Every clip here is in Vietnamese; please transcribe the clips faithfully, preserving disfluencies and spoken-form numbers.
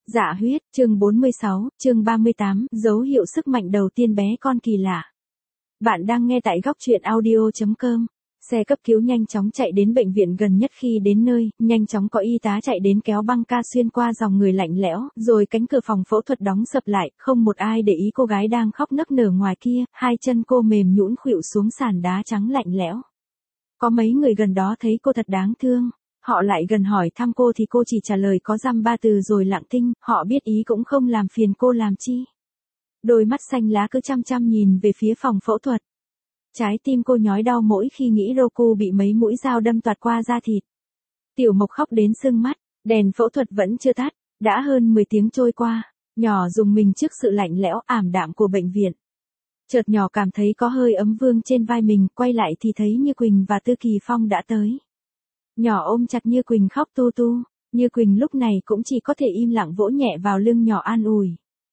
Dạ huyết, chương bốn mươi sáu, chương ba mươi tám, dấu hiệu sức mạnh đầu tiên bé con kỳ lạ. Bạn đang nghe tại góc truyện audio chấm com. Xe cấp cứu nhanh chóng chạy đến bệnh viện gần nhất khi đến nơi, nhanh chóng có y tá chạy đến kéo băng ca xuyên qua dòng người lạnh lẽo, rồi cánh cửa phòng phẫu thuật đóng sập lại, không một ai để ý cô gái đang khóc nức nở ngoài kia, hai chân cô mềm nhũn khuỵu xuống sàn đá trắng lạnh lẽo. Có mấy người gần đó thấy cô thật đáng thương. Họ lại gần hỏi thăm cô thì cô chỉ trả lời có dăm ba từ rồi lặng thinh, họ biết ý cũng không làm phiền cô làm chi. Đôi mắt xanh lá cứ chăm chăm nhìn về phía phòng phẫu thuật. Trái tim cô nhói đau mỗi khi nghĩ Roku bị mấy mũi dao đâm toạt qua da thịt. Tiểu Mộc khóc đến sưng mắt, đèn phẫu thuật vẫn chưa tắt, đã hơn mười tiếng trôi qua, nhỏ dùng mình trước sự lạnh lẽo ảm đạm của bệnh viện. Chợt nhỏ cảm thấy có hơi ấm vương trên vai mình, quay lại thì thấy Như Quỳnh và Tư Kỳ Phong đã tới. Nhỏ ôm chặt Như Quỳnh khóc tu tu, Như Quỳnh lúc này cũng chỉ có thể im lặng vỗ nhẹ vào lưng nhỏ an ủi.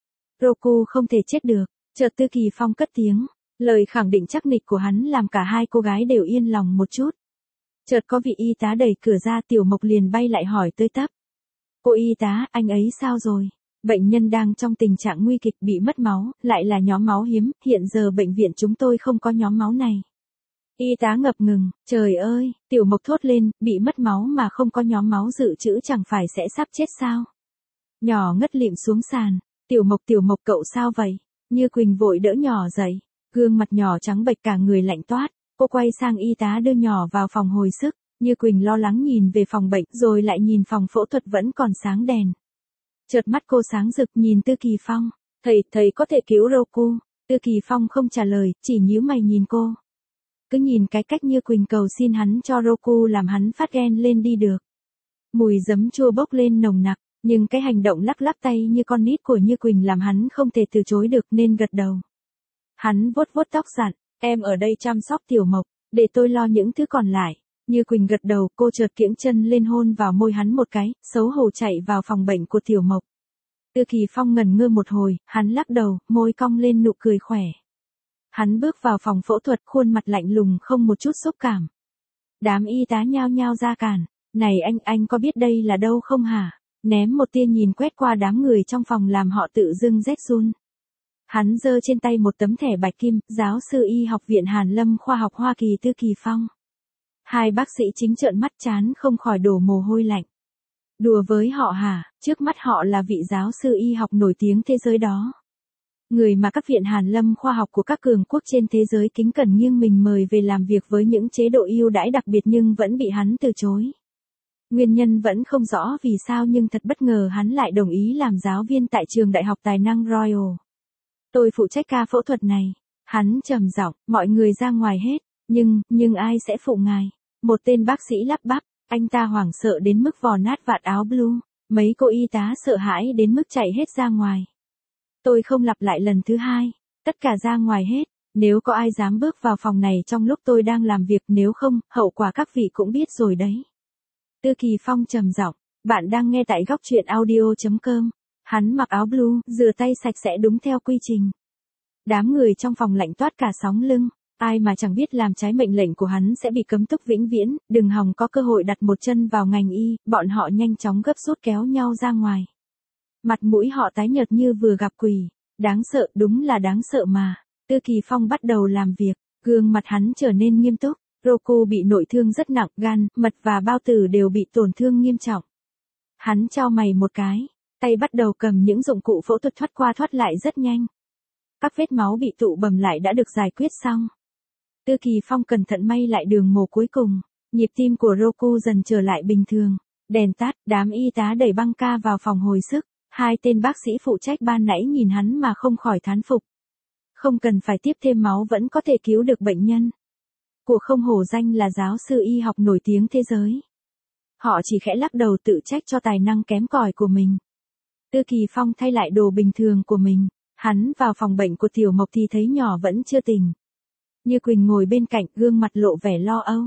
Roku không thể chết được, chợt Tư Kỳ Phong cất tiếng, lời khẳng định chắc nịch của hắn làm cả hai cô gái đều yên lòng một chút. Chợt có vị y tá đẩy cửa ra, Tiểu Mộc liền bay lại hỏi tơi tấp. Cô y tá, anh ấy sao rồi? Bệnh nhân đang trong tình trạng nguy kịch bị mất máu, lại là nhóm máu hiếm, hiện giờ bệnh viện chúng tôi không có nhóm máu này. Y tá ngập ngừng, trời ơi, Tiểu Mộc thốt lên, bị mất máu mà không có nhóm máu dự trữ chẳng phải sẽ sắp chết sao? Nhỏ ngất lịm xuống sàn, Tiểu Mộc Tiểu Mộc cậu sao vậy? Như Quỳnh vội đỡ nhỏ dậy, gương mặt nhỏ trắng bệch cả người lạnh toát, cô quay sang y tá đưa nhỏ vào phòng hồi sức, Như Quỳnh lo lắng nhìn về phòng bệnh rồi lại nhìn phòng phẫu thuật vẫn còn sáng đèn. Chợt mắt cô sáng rực nhìn Tư Kỳ Phong, thầy, thầy có thể cứu Roku. Tư Kỳ Phong không trả lời, chỉ nhíu mày nhìn cô. Cứ nhìn cái cách Như Quỳnh cầu xin hắn cho Roku làm hắn phát ghen lên đi được. Mùi giấm chua bốc lên nồng nặc, nhưng cái hành động lắc lắc tay như con nít của Như Quỳnh làm hắn không thể từ chối được nên gật đầu. Hắn vuốt vuốt tóc dặn, em ở đây chăm sóc Tiểu Mộc, để tôi lo những thứ còn lại. Như Quỳnh gật đầu, cô chợt kiễng chân lên hôn vào môi hắn một cái, xấu hổ chạy vào phòng bệnh của Tiểu Mộc. Tư Kỳ Phong ngẩn ngơ một hồi, hắn lắc đầu, môi cong lên nụ cười khỏe. Hắn bước vào phòng phẫu thuật, khuôn mặt lạnh lùng không một chút xúc cảm. Đám y tá nhao nhao ra cản, này anh, anh có biết đây là đâu không hả? Ném một tia nhìn quét qua đám người trong phòng làm họ tự dưng rét run. Hắn giơ trên tay một tấm thẻ bạch kim, giáo sư y học viện Hàn Lâm khoa học Hoa Kỳ Tư Kỳ Phong. Hai bác sĩ chính trợn mắt chán không khỏi đổ mồ hôi lạnh. Đùa với họ hả, trước mắt họ là vị giáo sư y học nổi tiếng thế giới đó. Người mà các viện Hàn Lâm khoa học của các cường quốc trên thế giới kính cẩn nghiêng mình mời về làm việc với những chế độ ưu đãi đặc biệt nhưng vẫn bị hắn từ chối. Nguyên nhân vẫn không rõ vì sao nhưng thật bất ngờ hắn lại đồng ý làm giáo viên tại trường đại học tài năng Royal. Tôi phụ trách ca phẫu thuật này. Hắn trầm giọng, mọi người ra ngoài hết, nhưng, nhưng ai sẽ phụ ngài? Một tên bác sĩ lắp bắp, anh ta hoảng sợ đến mức vò nát vạt áo blue, mấy cô y tá sợ hãi đến mức chạy hết ra ngoài. Tôi không lặp lại lần thứ hai, tất cả ra ngoài hết, nếu có ai dám bước vào phòng này trong lúc tôi đang làm việc, nếu không, hậu quả các vị cũng biết rồi đấy. Tư Kỳ Phong trầm giọng, bạn đang nghe tại góc truyện audio chấm com. Hắn mặc áo blue, rửa tay sạch sẽ đúng theo quy trình. Đám người trong phòng lạnh toát cả sóng lưng, ai mà chẳng biết làm trái mệnh lệnh của hắn sẽ bị cấm túc vĩnh viễn, đừng hòng có cơ hội đặt một chân vào ngành y, bọn họ nhanh chóng gấp rút kéo nhau ra ngoài. Mặt mũi họ tái nhợt như vừa gặp quỷ, đáng sợ, đúng là đáng sợ mà. Tư Kỳ Phong bắt đầu làm việc, gương mặt hắn trở nên nghiêm túc, Roku bị nội thương rất nặng, gan, mật và bao tử đều bị tổn thương nghiêm trọng. Hắn chau mày một cái, tay bắt đầu cầm những dụng cụ phẫu thuật thoát qua thoát lại rất nhanh. Các vết máu bị tụ bầm lại đã được giải quyết xong. Tư Kỳ Phong cẩn thận may lại đường mổ cuối cùng, nhịp tim của Roku dần trở lại bình thường. Đèn tắt, đám y tá đẩy băng ca vào phòng hồi sức, hai tên bác sĩ phụ trách ban nãy nhìn hắn mà không khỏi thán phục. Không cần phải tiếp thêm máu vẫn có thể cứu được bệnh nhân. Của không hổ danh là giáo sư y học nổi tiếng thế giới. Họ chỉ khẽ lắc đầu tự trách cho tài năng kém cỏi của mình. Tư Kỳ Phong thay lại đồ bình thường của mình, hắn vào phòng bệnh của Tiểu Mộc thì thấy nhỏ vẫn chưa tỉnh. Như Quỳnh ngồi bên cạnh, gương mặt lộ vẻ lo âu.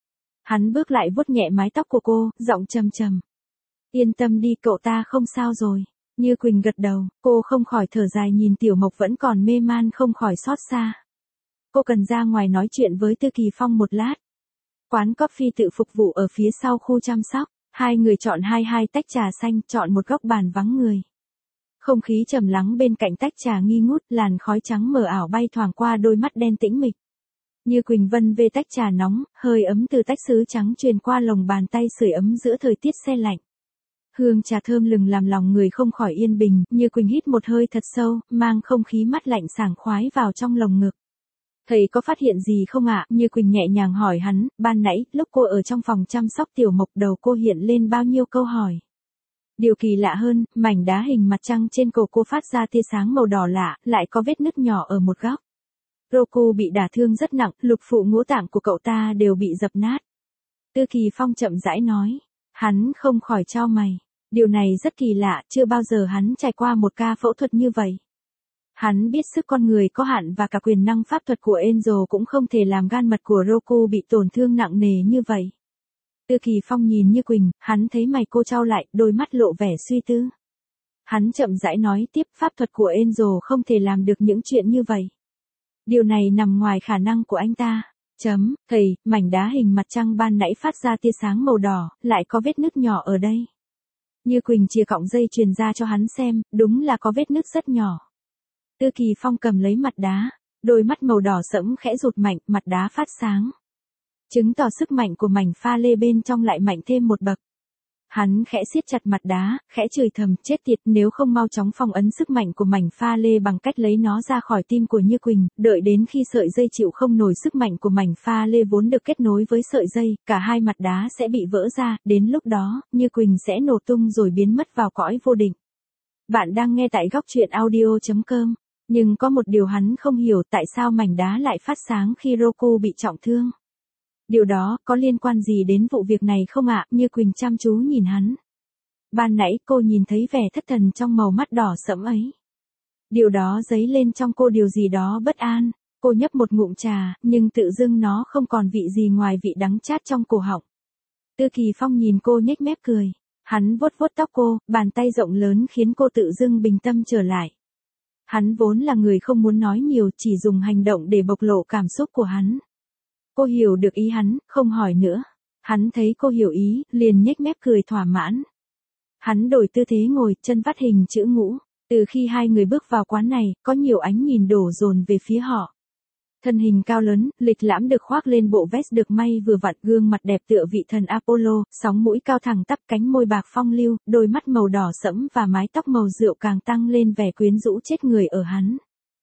Hắn bước lại vuốt nhẹ mái tóc của cô, giọng trầm trầm. Yên tâm đi, cậu ta không sao rồi. Như Quỳnh gật đầu, cô không khỏi thở dài nhìn Tiểu Mộc vẫn còn mê man không khỏi xót xa. Cô cần ra ngoài nói chuyện với Tư Kỳ Phong một lát. Quán coffee tự phục vụ ở phía sau khu chăm sóc, hai người chọn hai hai tách trà xanh, chọn một góc bàn vắng người. Không khí trầm lắng bên cạnh tách trà nghi ngút, làn khói trắng mờ ảo bay thoảng qua đôi mắt đen tĩnh mịch. Như Quỳnh vân về tách trà nóng, hơi ấm từ tách sứ trắng truyền qua lòng bàn tay sưởi ấm giữa thời tiết se lạnh. Hương trà thơm lừng làm lòng người không khỏi yên bình, Như Quỳnh hít một hơi thật sâu, mang không khí mát lạnh sảng khoái vào trong lồng ngực. Thầy có phát hiện gì không ạ? Như Quỳnh nhẹ nhàng hỏi hắn, ban nãy, lúc cô ở trong phòng chăm sóc Tiểu Mộc đầu cô hiện lên bao nhiêu câu hỏi. Điều kỳ lạ hơn, mảnh đá hình mặt trăng trên cổ cô phát ra tia sáng màu đỏ lạ, lại có vết nứt nhỏ ở một góc. Roku bị đả thương rất nặng, lục phủ ngũ tạng của cậu ta đều bị dập nát. Tư Kỳ Phong chậm rãi nói. Hắn không khỏi chau mày. Điều này rất kỳ lạ, chưa bao giờ hắn trải qua một ca phẫu thuật như vậy. Hắn biết sức con người có hạn và cả quyền năng pháp thuật của Angel cũng không thể làm gan mật của Roku bị tổn thương nặng nề như vậy. Tư Kỳ Phong nhìn Như Quỳnh, hắn thấy mày cô chau lại, đôi mắt lộ vẻ suy tư. Hắn chậm rãi nói tiếp, pháp thuật của Angel không thể làm được những chuyện như vậy. Điều này nằm ngoài khả năng của anh ta. Chấm, thầy, mảnh đá hình mặt trăng ban nãy phát ra tia sáng màu đỏ, lại có vết nứt nhỏ ở đây. Như Quỳnh chìa cọng dây truyền ra cho hắn xem, đúng là có vết nứt rất nhỏ. Tư Kỳ Phong cầm lấy mặt đá, đôi mắt màu đỏ sẫm khẽ rụt mạnh, mặt đá phát sáng. Chứng tỏ sức mạnh của mảnh pha lê bên trong lại mạnh thêm một bậc. Hắn khẽ siết chặt mặt đá, khẽ chửi thầm, chết tiệt, nếu không mau chóng phong ấn sức mạnh của mảnh pha lê bằng cách lấy nó ra khỏi tim của Như Quỳnh, đợi đến khi sợi dây chịu không nổi sức mạnh của mảnh pha lê vốn được kết nối với sợi dây, cả hai mặt đá sẽ bị vỡ ra, đến lúc đó, Như Quỳnh sẽ nổ tung rồi biến mất vào cõi vô định. Bạn đang nghe tại góc truyện audio chấm com, nhưng có một điều hắn không hiểu, tại sao mảnh đá lại phát sáng khi Roku bị trọng thương. Điều đó có liên quan gì đến vụ việc này không ạ? Như Quỳnh chăm chú nhìn hắn. Ban nãy cô nhìn thấy vẻ thất thần trong màu mắt đỏ sẫm ấy. Điều đó dấy lên trong cô điều gì đó bất an. Cô nhấp một ngụm trà, nhưng tự dưng nó không còn vị gì ngoài vị đắng chát trong cổ họng. Tư Kỳ Phong nhìn cô nhếch mép cười. Hắn vuốt vuốt tóc cô, bàn tay rộng lớn khiến cô tự dưng bình tâm trở lại. Hắn vốn là người không muốn nói nhiều, chỉ dùng hành động để bộc lộ cảm xúc của hắn. Cô hiểu được ý hắn, không hỏi nữa. Hắn thấy cô hiểu ý, liền nhếch mép cười thỏa mãn. Hắn đổi tư thế ngồi, chân vắt hình chữ ngũ. Từ khi hai người bước vào quán này, có nhiều ánh nhìn đổ dồn về phía họ. Thân hình cao lớn, lịch lãm được khoác lên bộ vest được may vừa vặn, gương mặt đẹp tựa vị thần Apollo, sóng mũi cao thẳng tắp, cánh môi bạc phong lưu, đôi mắt màu đỏ sẫm và mái tóc màu rượu càng tăng lên vẻ quyến rũ chết người ở hắn.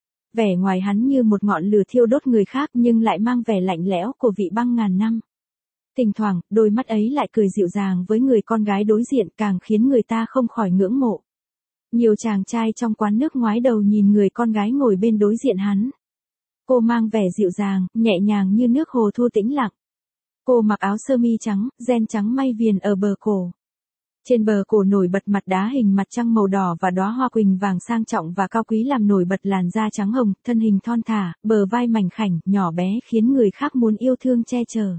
Vẻ ngoài hắn như một ngọn lửa thiêu đốt người khác nhưng lại mang vẻ lạnh lẽo của vị băng ngàn năm. Thỉnh thoảng, đôi mắt ấy lại cười dịu dàng với người con gái đối diện, càng khiến người ta không khỏi ngưỡng mộ. Nhiều chàng trai trong quán nước ngoái đầu nhìn người con gái ngồi bên đối diện hắn. Cô mang vẻ dịu dàng, nhẹ nhàng như nước hồ thu tĩnh lặng. Cô mặc áo sơ mi trắng, ren trắng may viền ở bờ cổ. Trên bờ cổ nổi bật mặt đá hình mặt trăng màu đỏ và đóa hoa quỳnh vàng sang trọng và cao quý làm nổi bật làn da trắng hồng, thân hình thon thả, bờ vai mảnh khảnh, nhỏ bé khiến người khác muốn yêu thương che chở.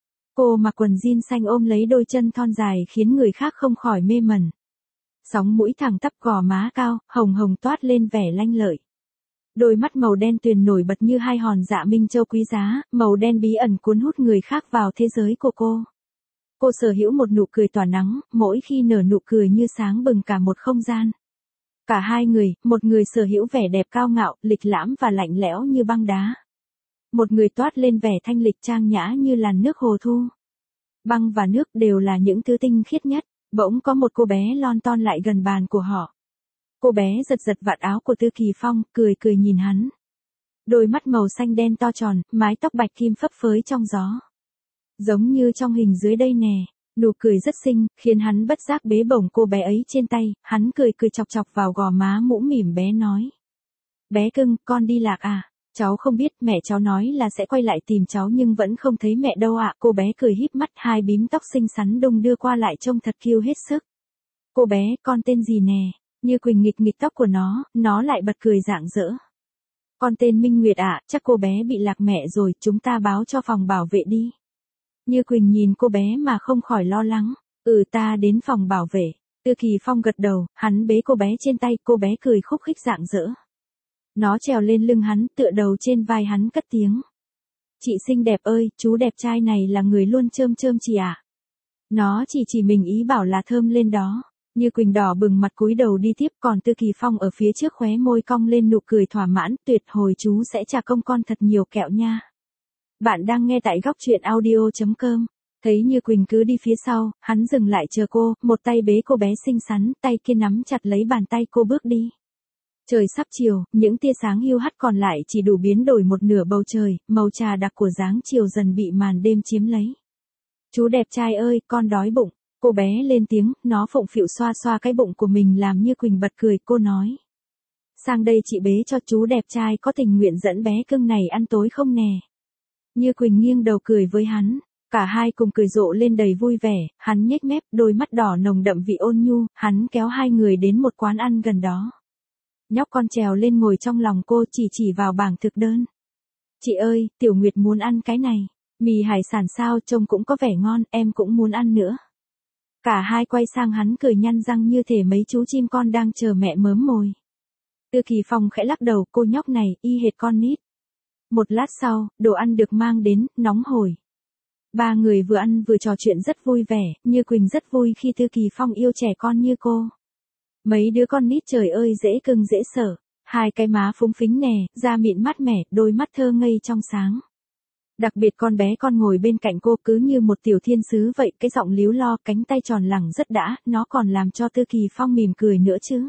Cô mặc quần jean xanh ôm lấy đôi chân thon dài khiến người khác không khỏi mê mẩn. Sóng mũi thẳng tắp, gò má cao, hồng hồng toát lên vẻ lanh lợi. Đôi mắt màu đen tuyền nổi bật như hai hòn dạ minh châu quý giá, màu đen bí ẩn cuốn hút người khác vào thế giới của cô. Cô sở hữu một nụ cười tỏa nắng, mỗi khi nở nụ cười như sáng bừng cả một không gian. Cả hai người, một người sở hữu vẻ đẹp cao ngạo, lịch lãm và lạnh lẽo như băng đá. Một người toát lên vẻ thanh lịch trang nhã như làn nước hồ thu. Băng và nước đều là những thứ tinh khiết nhất, bỗng có một cô bé lon ton lại gần bàn của họ. Cô bé giật giật vạt áo của Tư Kỳ Phong, cười cười nhìn hắn. Đôi mắt màu xanh đen to tròn, mái tóc bạch kim phấp phới trong gió. Giống như trong hình dưới đây nè, nụ cười rất xinh, khiến hắn bất giác bế bổng cô bé ấy trên tay, hắn cười cười chọc chọc vào gò má mũm mỉm bé nói. Bé cưng, con đi lạc à? Cháu không biết, mẹ cháu nói là sẽ quay lại tìm cháu nhưng vẫn không thấy mẹ đâu ạ. À. Cô bé cười híp mắt, hai bím tóc xinh xắn đung đưa qua lại trông thật cute hết sức. Cô bé, con tên gì nè? Như Quỳnh nghịch nghịch tóc của nó, nó lại bật cười rạng rỡ. Con tên Minh Nguyệt ạ, à, chắc cô bé bị lạc mẹ rồi, chúng ta báo cho phòng bảo vệ đi. Như Quỳnh nhìn cô bé mà không khỏi lo lắng. Ừ, ta đến phòng bảo vệ. Tư Kỳ Phong gật đầu, hắn bế cô bé trên tay, cô bé cười khúc khích rạng rỡ. Nó trèo lên lưng hắn, tựa đầu trên vai hắn cất tiếng. Chị xinh đẹp ơi, chú đẹp trai này là người luôn chơm chơm chị ạ. À? Nó chỉ chỉ mình ý bảo là thơm lên đó. Như Quỳnh đỏ bừng mặt cúi đầu đi tiếp, còn Tư Kỳ Phong ở phía trước khóe môi cong lên nụ cười thỏa mãn, tuyệt hồi chú sẽ trả công con thật nhiều kẹo nha. Bạn đang nghe tại góc truyện audio.com. Thấy Như Quỳnh cứ đi phía sau, hắn dừng lại chờ cô, một tay bế cô bé xinh xắn, tay kia nắm chặt lấy bàn tay cô bước đi. Trời sắp chiều, những tia sáng hiu hắt còn lại chỉ đủ biến đổi một nửa bầu trời, màu trà đặc của dáng chiều dần bị màn đêm chiếm lấy. Chú đẹp trai ơi, con đói bụng. Cô bé lên tiếng, nó phụng phịu xoa xoa cái bụng của mình làm Như Quỳnh bật cười, cô nói. Sang đây chị bế cho, chú đẹp trai có tình nguyện dẫn bé cưng này ăn tối không nè. Như Quỳnh nghiêng đầu cười với hắn, cả hai cùng cười rộ lên đầy vui vẻ, hắn nhếch mép, đôi mắt đỏ nồng đậm vị ôn nhu, hắn kéo hai người đến một quán ăn gần đó. Nhóc con trèo lên ngồi trong lòng cô, chỉ chỉ vào bảng thực đơn. Chị ơi, Tiểu Nguyệt muốn ăn cái này, mì hải sản sao, trông cũng có vẻ ngon, em cũng muốn ăn nữa. Cả hai quay sang hắn cười nhăn răng như thể mấy chú chim con đang chờ mẹ mớm mồi. Tư Kỳ Phong khẽ lắc đầu, cô nhóc này, y hệt con nít. Một lát sau, đồ ăn được mang đến, nóng hổi. Ba người vừa ăn vừa trò chuyện rất vui vẻ, Như Quỳnh rất vui khi Tư Kỳ Phong yêu trẻ con như cô. Mấy đứa con nít trời ơi dễ cưng dễ sợ, hai cái má phúng phính nè, da mịn mát mẻ, đôi mắt thơ ngây trong sáng. Đặc biệt con bé con ngồi bên cạnh cô cứ như một tiểu thiên sứ vậy, cái giọng líu lo, cánh tay tròn lẳng rất đã, nó còn làm cho Tư Kỳ Phong mỉm cười nữa chứ.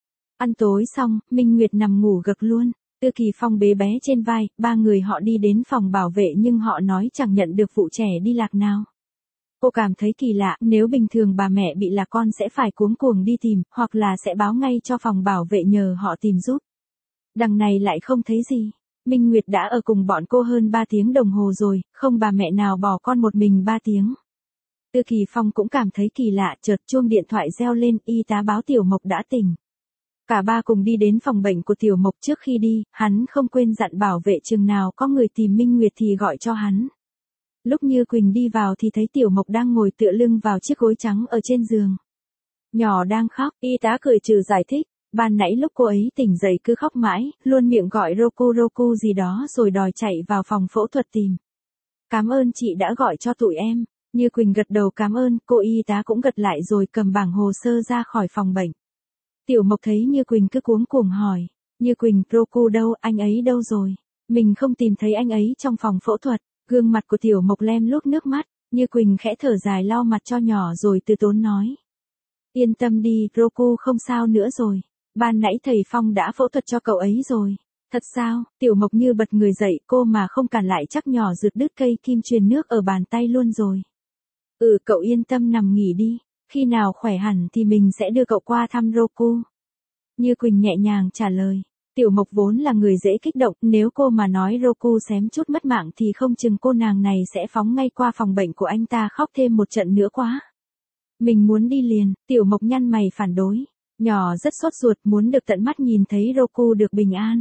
Ăn tối xong, Minh Nguyệt nằm ngủ gật luôn, Tư Kỳ Phong bế bé trên vai, ba người họ đi đến phòng bảo vệ nhưng họ nói chẳng nhận được vụ trẻ đi lạc nào. Cô cảm thấy kỳ lạ, nếu bình thường bà mẹ bị lạc con sẽ phải cuống cuồng đi tìm, hoặc là sẽ báo ngay cho phòng bảo vệ nhờ họ tìm giúp. Đằng này lại không thấy gì. Minh Nguyệt đã ở cùng bọn cô hơn ba tiếng đồng hồ rồi, không bà mẹ nào bỏ con một mình ba tiếng. Tư Kỳ Phong cũng cảm thấy kỳ lạ, chợt chuông điện thoại reo lên, y tá báo Tiểu Mộc đã tỉnh. Cả ba cùng đi đến phòng bệnh của Tiểu Mộc, trước khi đi, hắn không quên dặn bảo vệ chừng nào có người tìm Minh Nguyệt thì gọi cho hắn. Lúc Như Quỳnh đi vào thì thấy Tiểu Mộc đang ngồi tựa lưng vào chiếc gối trắng ở trên giường. Nhỏ đang khóc, y tá cười trừ giải thích. Ban nãy lúc cô ấy tỉnh dậy cứ khóc mãi, luôn miệng gọi Roku Roku gì đó rồi đòi chạy vào phòng phẫu thuật tìm. Cảm ơn chị đã gọi cho tụi em. Như Quỳnh gật đầu cảm ơn, cô y tá cũng gật lại rồi cầm bảng hồ sơ ra khỏi phòng bệnh. Tiểu Mộc thấy Như Quỳnh cứ cuống cuồng hỏi. Như Quỳnh, Roku đâu, anh ấy đâu rồi? Mình không tìm thấy anh ấy trong phòng phẫu thuật. Gương mặt của Tiểu Mộc lem luốc nước mắt, Như Quỳnh khẽ thở dài lau mặt cho nhỏ rồi từ tốn nói. Yên tâm đi, Roku không sao nữa rồi. Ban nãy thầy Phong đã phẫu thuật cho cậu ấy rồi. Thật sao? Tiểu Mộc như bật người dậy, cô mà không cản lại chắc nhỏ rượt đứt cây kim truyền nước ở bàn tay luôn rồi. Ừ, cậu yên tâm nằm nghỉ đi. Khi nào khỏe hẳn thì mình sẽ đưa cậu qua thăm Roku. Như Quỳnh nhẹ nhàng trả lời. Tiểu Mộc vốn là người dễ kích động, nếu cô mà nói Roku xém chút mất mạng thì không chừng cô nàng này sẽ phóng ngay qua phòng bệnh của anh ta khóc thêm một trận nữa quá. Mình muốn đi liền, Tiểu Mộc nhăn mày phản đối. Nhỏ rất sốt ruột muốn được tận mắt nhìn thấy Roku được bình an.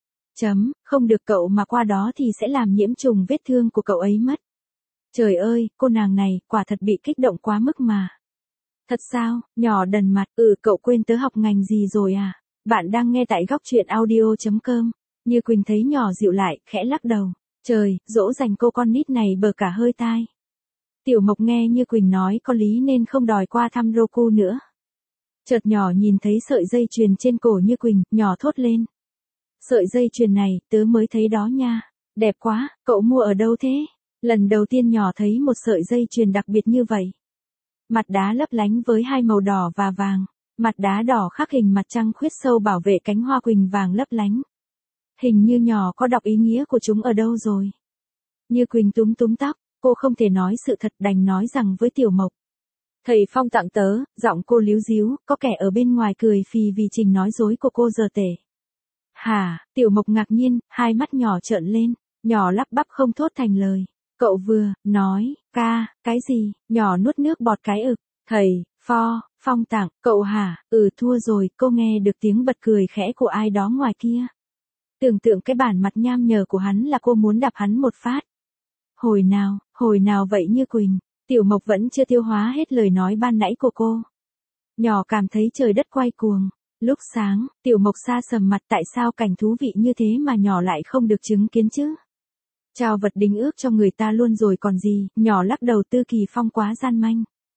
Chấm, không được cậu mà qua đó thì sẽ làm nhiễm trùng vết thương của cậu ấy mất. Trời ơi, cô nàng này, quả thật bị kích động quá mức mà. Thật sao, nhỏ đần mặt, ừ cậu quên tớ học ngành gì rồi à? Bạn đang nghe tại góc truyện audio.com. Như Quỳnh thấy nhỏ dịu lại, khẽ lắc đầu. Trời, dỗ dành cô con nít này bờ cả hơi tai. Tiểu Mộc nghe Như Quỳnh nói có lý nên không đòi qua thăm Roku nữa. Chợt nhỏ nhìn thấy sợi dây chuyền trên cổ Như Quỳnh, nhỏ thốt lên. Sợi dây chuyền này, tớ mới thấy đó nha. Đẹp quá, cậu mua ở đâu thế? Lần đầu tiên nhỏ thấy một sợi dây chuyền đặc biệt như vậy. Mặt đá lấp lánh với hai màu đỏ và vàng. Mặt đá đỏ khắc hình mặt trăng khuyết sâu bảo vệ cánh hoa quỳnh vàng lấp lánh. Hình như nhỏ có đọc ý nghĩa của chúng ở đâu rồi. Như Quỳnh túm túm tóc, cô không thể nói sự thật đành nói rằng với Tiểu Mộc. Thầy Phong tặng tớ, giọng cô líu díu, có kẻ ở bên ngoài cười phì vì trình nói dối của cô giờ tể. Hả, Tiểu Mộc ngạc nhiên, hai mắt nhỏ trợn lên, nhỏ lắp bắp không thốt thành lời. Cậu vừa, nói, ca, cái gì, nhỏ nuốt nước bọt cái ực, thầy, pho, Phong tặng, cậu hả, ừ thua rồi, cô nghe được tiếng bật cười khẽ của ai đó ngoài kia. Tưởng tượng cái bản mặt nham nhở của hắn là cô muốn đạp hắn một phát. Hồi nào, hồi nào vậy Như Quỳnh, Tiểu Mộc vẫn chưa tiêu hóa hết lời nói ban nãy của cô. Nhỏ cảm thấy trời đất quay cuồng. Lúc sáng, Tiểu Mộc sa sầm mặt tại sao cảnh thú vị như thế mà nhỏ lại không được chứng kiến chứ. Trao vật đính ước cho người ta luôn rồi còn gì, nhỏ lắc đầu Tư Kỳ Phong quá gian manh.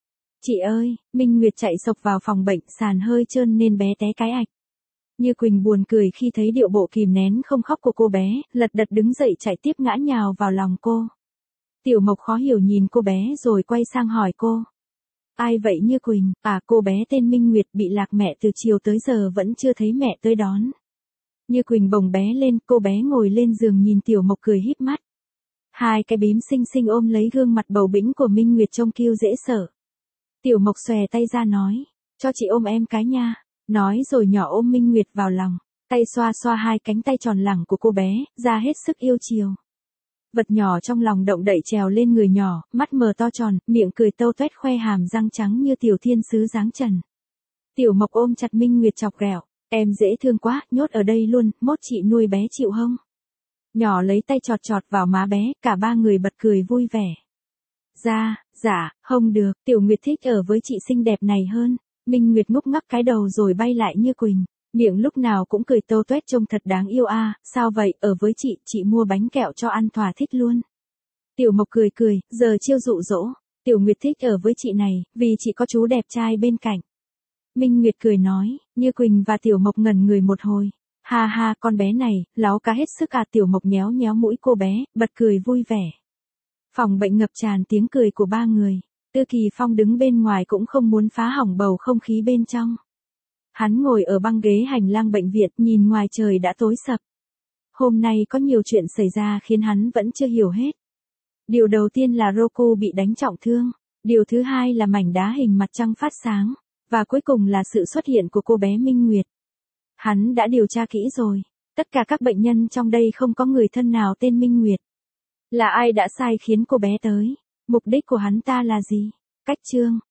Chị ơi, Minh Nguyệt chạy sộc vào phòng bệnh, sàn hơi trơn nên bé té cái ạch. Như Quỳnh buồn cười khi thấy điệu bộ kìm nén không khóc của cô bé, lật đật đứng dậy chạy tiếp ngã nhào vào lòng cô. Tiểu Mộc khó hiểu nhìn cô bé rồi quay sang hỏi cô. Ai vậy Như Quỳnh? À, cô bé tên Minh Nguyệt bị lạc mẹ từ chiều tới giờ vẫn chưa thấy mẹ tới đón. Như Quỳnh bồng bé lên, cô bé ngồi lên giường nhìn Tiểu Mộc cười híp mắt. Hai cái bím xinh xinh ôm lấy gương mặt bầu bĩnh của Minh Nguyệt trông kiêu dễ sợ. Tiểu Mộc xòe tay ra nói, cho chị ôm em cái nha. Nói rồi nhỏ ôm Minh Nguyệt vào lòng, tay xoa xoa hai cánh tay tròn lẳng của cô bé, ra hết sức yêu chiều. Vật nhỏ trong lòng động đậy trèo lên người nhỏ, mắt mờ to tròn, miệng cười tâu toét khoe hàm răng trắng như tiểu thiên sứ dáng trần. Tiểu Mộc ôm chặt Minh Nguyệt chọc ghẹo, em dễ thương quá, nhốt ở đây luôn, mốt chị nuôi bé chịu không? Nhỏ lấy tay chọt chọt vào má bé, cả ba người bật cười vui vẻ. Dạ, dạ, không được, Tiểu Nguyệt thích ở với chị xinh đẹp này hơn. Minh Nguyệt ngúc ngắc cái đầu rồi bay lại Như Quỳnh, miệng lúc nào cũng cười tâu toét trông thật đáng yêu a. À, sao vậy, ở với chị, chị mua bánh kẹo cho ăn thỏa thích luôn. Tiểu Mộc cười cười, giờ chiêu dụ dỗ, Tiểu Nguyệt thích ở với chị này, vì chị có chú đẹp trai bên cạnh. Minh Nguyệt cười nói, Như Quỳnh và Tiểu Mộc ngẩn người một hồi. Ha ha, con bé này, láo cá hết sức à. Tiểu Mộc nhéo nhéo mũi cô bé, bật cười vui vẻ. Phòng bệnh ngập tràn tiếng cười của ba người. Tư Kỳ Phong đứng bên ngoài cũng không muốn phá hỏng bầu không khí bên trong. Hắn ngồi ở băng ghế hành lang bệnh viện, nhìn ngoài trời đã tối sập. Hôm nay có nhiều chuyện xảy ra khiến hắn vẫn chưa hiểu hết. Điều đầu tiên là Roku bị đánh trọng thương. Điều thứ hai là mảnh đá hình mặt trăng phát sáng. Và cuối cùng là sự xuất hiện của cô bé Minh Nguyệt. Hắn đã điều tra kỹ rồi. Tất cả các bệnh nhân trong đây không có người thân nào tên Minh Nguyệt. Là ai đã sai khiến cô bé tới? Mục đích của hắn ta là gì? Cách chương